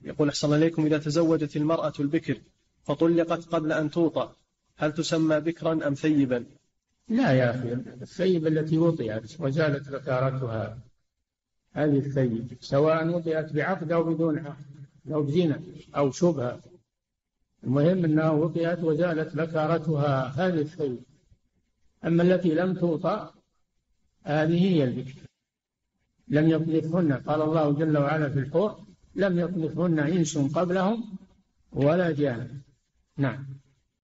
يقول أحسن الله إليكم: إذا تزوجت المرأة البكر فطلقت قبل أن توطأ هل تسمى بكرا أم ثيبا؟ لا يا أخي، الثيب التي وطئت وزالت ذكارتها، هذه الثيب، سواء وطئت بعقد أو بدون عقد، أو بزنا أو شبهة، المهم أنها وطئت وزالت ذكارتها، هذه الثيب. أما التي لم توطأ هذه هي البكر، لم يطلقهن، قال الله جل وعلا في الحور: لم يطلقهن إنس قبلهم ولا جان. نعم.